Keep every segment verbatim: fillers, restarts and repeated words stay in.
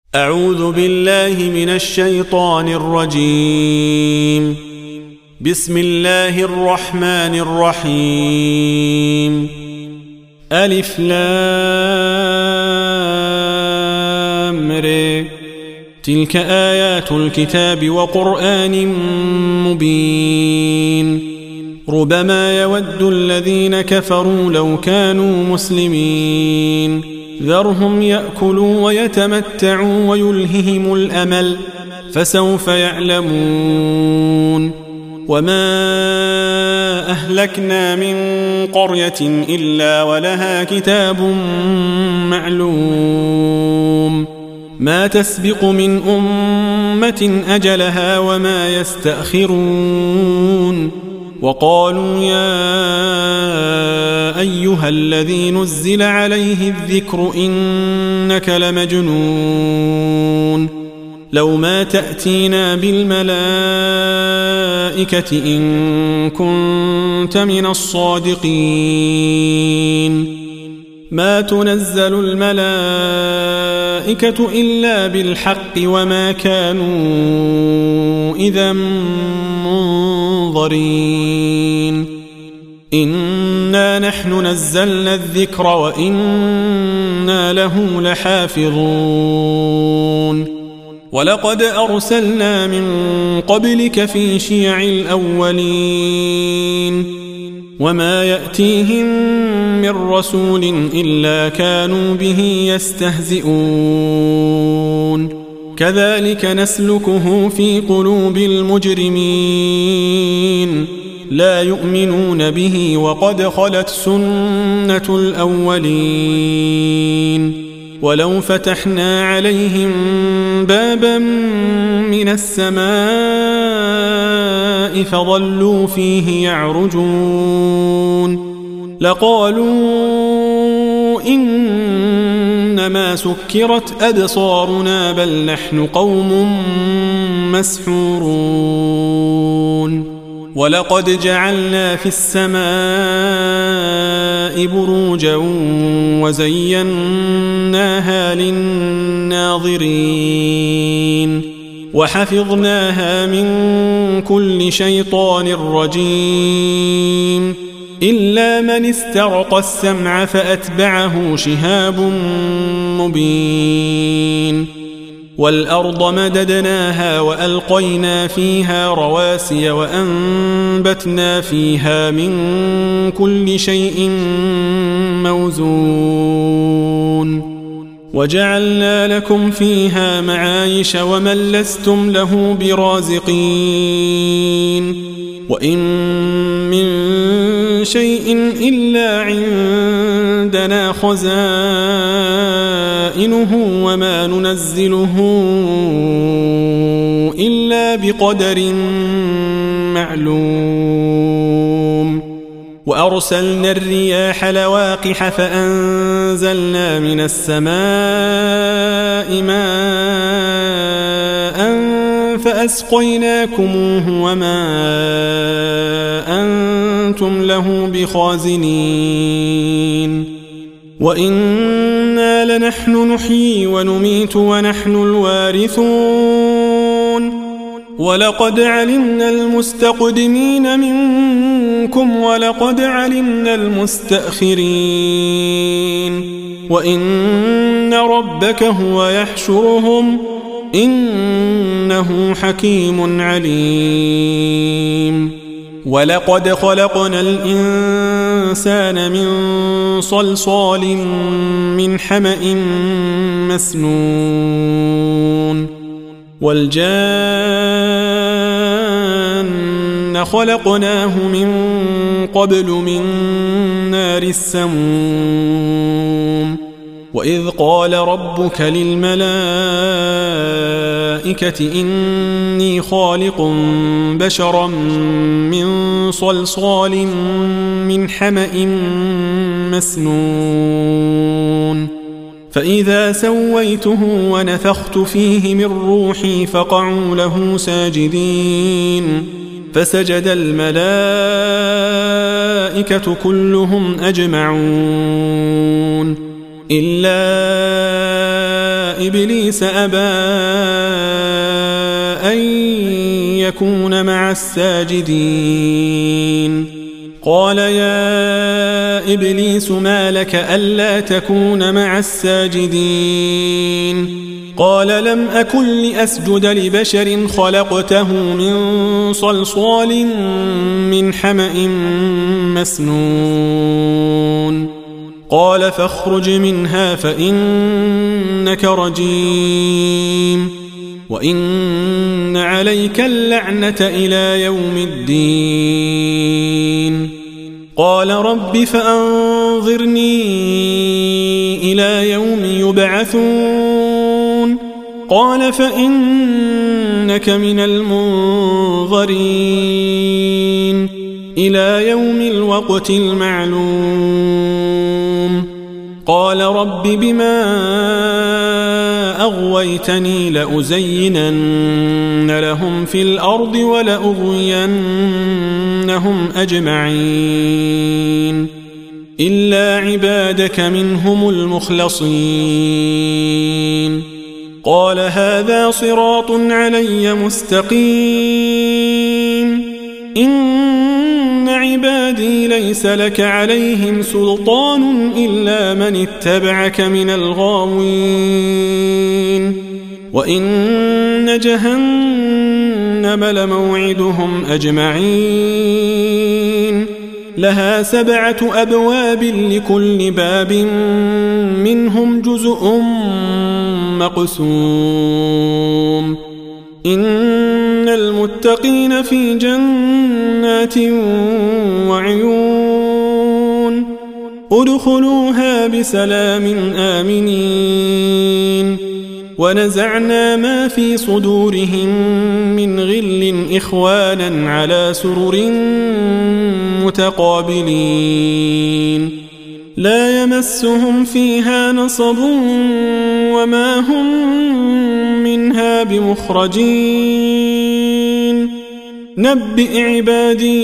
أعوذ بالله من الشيطان الرجيم. بسم الله الرحمن الرحيم. ألف لام ر. تلك آيات الكتاب وقرآن مبين. ربما يود الذين كفروا لو كانوا مسلمين. ذرهم يأكلوا ويتمتعوا ويلههم الأمل فسوف يعلمون. وما أهلكنا من قرية إلا ولها كتاب معلوم ما تسبق من أمة أجلها وما يستأخرون. وقالوا يا أيها الذي نزل عليه الذكر إنك لمجنون لو ما تأتينا بالملائكة إن كنت من الصادقين. ما تنزل الملائكة إلا بالحق وما كانوا إذا منظرين. إنا نحن نزلنا الذكر وإنا له لحافظون. ولقد أرسلنا من قبلك في شيع الأولين وما يأتيهم من رسول إلا كانوا به يستهزئون. كذلك نسلكه في قلوب المجرمين لا يؤمنون به وقد خلت سنة الأولين. ولو فتحنا عليهم بابا من السماء فظلوا فيه يعرجون لقالوا إنما سكرت أبصارنا بل نحن قوم مسحورون. ولقد جعلنا في السماء بروجا وزيناها للناظرين وحفظناها من كل شيطان رجيم إلا من استرق السمع فأتبعه شهاب مبين. والأرض مددناها وألقينا فيها رواسي وأنبتنا فيها من كل شيء موزون. وجعلنا لكم فيها معايش ومن لستم له برازقين. وإن من شيء إلا عندنا خزائنه وما ننزله إلا بقدر معلوم. وأرسلنا الرياح لواقح فأنزلنا من السماء ماء فأسقيناكموه وما أنتم له بخازنين. وإنا لنحن نحيي ونميت ونحن الوارثون. ولقد علمنا المستقدمين منكم ولقد علمنا المستأخرين. وإن ربك هو يحشرهم إنه حكيم عليم. ولقد خلقنا الإنسان من صلصال من حمأ مسنون. والجان خلقناه من قبل من نار السموم. وإذ قال ربك للملائكة إني خالق بشرا من صلصال من حمأ مسنون. فإذا سويته ونفخت فيه من روحي فقعوا له ساجدين. فسجد الملائكة كلهم أجمعون إلا إبليس أبى أن يكون مع الساجدين قال يا إبليس ما لك ألا تكون مع الساجدين قال لم أكن لأسجد لبشر خلقته من صلصال من حمأ مسنون قال فاخرج منها فإنك رجيم وإن عليك اللعنة إلى يوم الدين قال رب فأنظرني إلى يوم يبعثون قال فإنك من المنظرين إلى يوم الوقت المعلوم قال رب بما أغويتني لأزينن لهم في الأرض ولأغوينهم أجمعين إلا عبادك منهم المخلصين قال هذا صراط علي مستقيم إن عبادي ليس لك عليهم سلطان إلا من اتبعك من الغاوين وإن جهنم لموعدهم أجمعين لها سبعة أبواب لكل باب منهم جزء مقسوم إن المتقين في جنات وعيون ادخلوها بسلام آمنين ونزعنا ما في صدورهم من غل إخوانا على سرر متقابلين لا يمسهم فيها نصب وما هم منها بمخرجين نبئ عبادي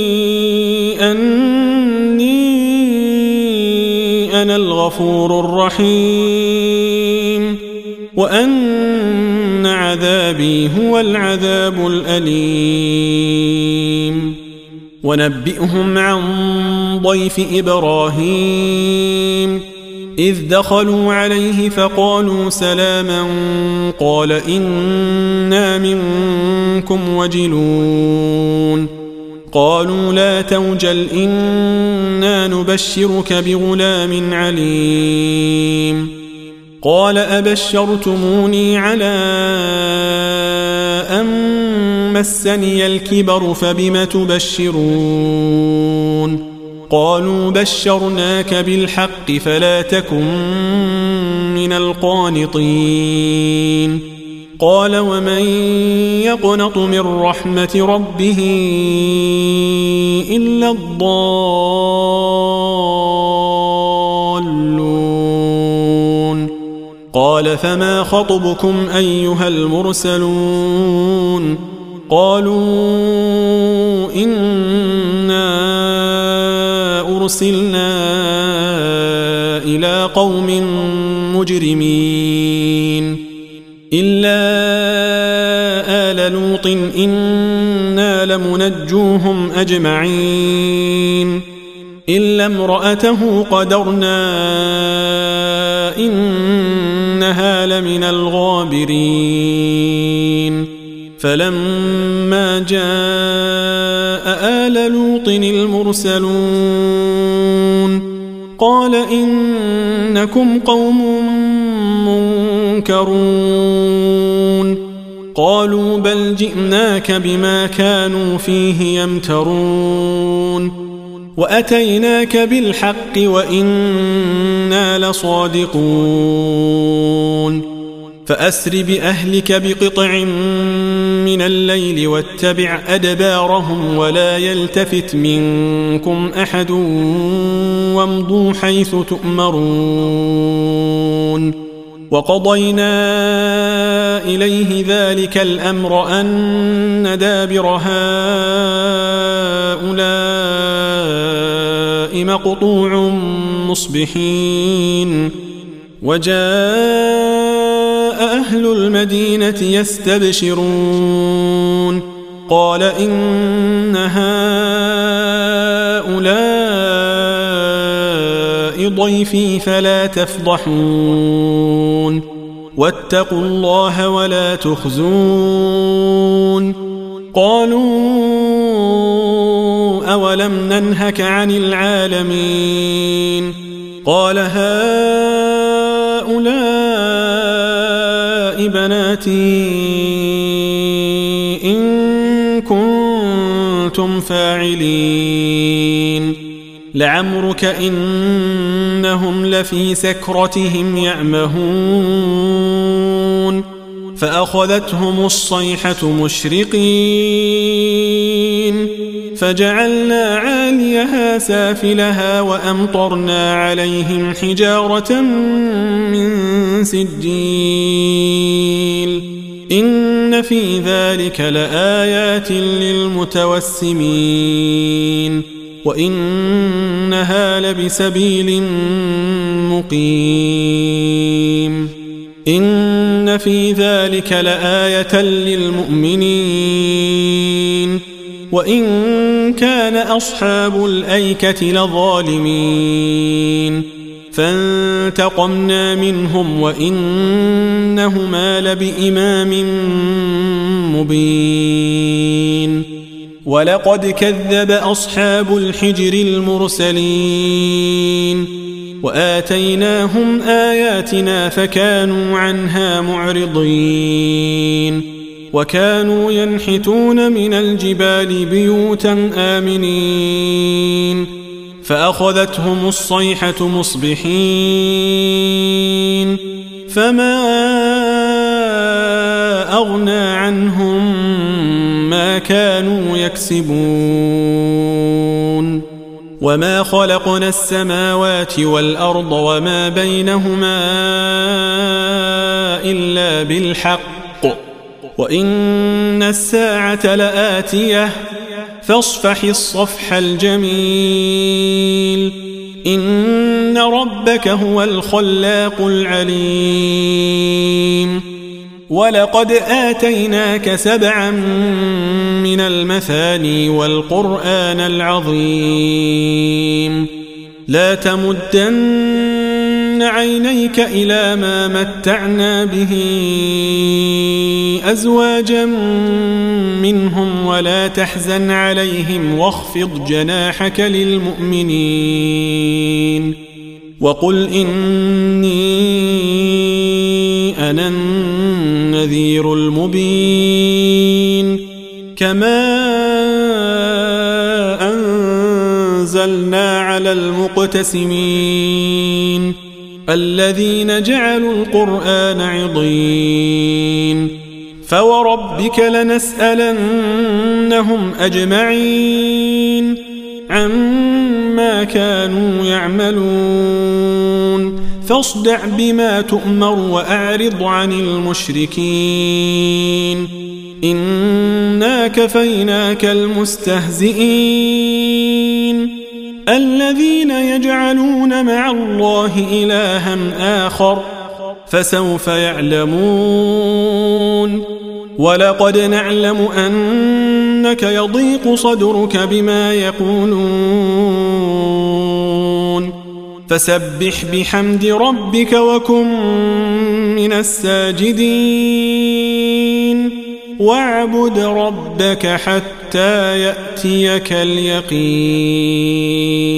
أني أنا الغفور الرحيم وأن عذابي هو العذاب الأليم ونبئهم عن ضيف إبراهيم إذ دخلوا عليه فقالوا سلاما قال إنا منكم وجلون قالوا لا توجل إنا نبشرك بغلام عليم قال أبشرتموني على أن مسني الكبر فبم تبشرون قالوا بشرناك بالحق فلا تكن من القانطين قال ومن يقنط من رحمة ربه إلا الضالون قال فما خطبكم أيها المرسلون قالوا إنا أرسلنا إلى قوم مجرمين إلا آل لوط إنا لمنجوهم أجمعين إلا امرأته قدرنا إنها لمن الغابرين فلما جاء آل لوط المرسلون قال إنكم قوم منكرون قالوا بل جئناك بما كانوا فيه يمترون وأتيناك بالحق وإنا لصادقون فأسر بأهلك بقطع من الليل واتبع أدبارهم ولا يلتفت منكم أحد وامضوا حيث تؤمرون وقضينا إليه ذلك الأمر أن دابر هؤلاء مقطوع مصبحين وجاء أهل المدينة يستبشرون قال إن هؤلاء ضيفي فلا تفضحون واتقوا الله ولا تخزون قالوا أولم ننهك عن العالمين قال هؤلاء بناتي إن كنتم فاعلين لعمرك إنهم لفي سكرتهم يعمهون فأخذتهم الصيحة مشرقين فجعلنا عاليها سافلها وأمطرنا عليهم حجارة من سجيل إن في ذلك لآيات للمتوسمين وإنها لبسبيل مقيم إن في ذلك لآية للمؤمنين وإن كان أصحاب الأيكة لظالمين فانتقمنا منهم وإنهما لبإمام مبين ولقد كذب أصحاب الحجر المرسلين وآتيناهم آياتنا فكانوا عنها معرضين وكانوا ينحتون من الجبال بيوتا آمنين فأخذتهم الصيحة مصبحين فما أغنى عنهم ما كانوا يكسبون وما خلقنا السماوات والأرض وما بينهما إلا بالحق وإن الساعة لآتية فاصفح الصفح الجميل إن ربك هو الخلاق العليم ولقد آتيناك سبعا من المثاني والقرآن العظيم لا تمدن عينيك إلى ما متعنا به أزواجا منهم ولا تحزن عليهم واخفض جناحك للمؤمنين وقل إني أنا النذير المبين كما أنزلنا على المقتسمين الذين جعلوا القرآن عضين فوربك لنسألنهم أجمعين عما كانوا يعملون فاصدع بما تؤمر وأعرض عن المشركين إنا كفيناك المستهزئين الذين يجعلون مع الله إلها آخر فسوف يعلمون ولقد نعلم أنك يضيق صدرك بما يقولون فسبح بحمد ربك وكن من الساجدين واعبد ربك حتى يأتيك اليقين.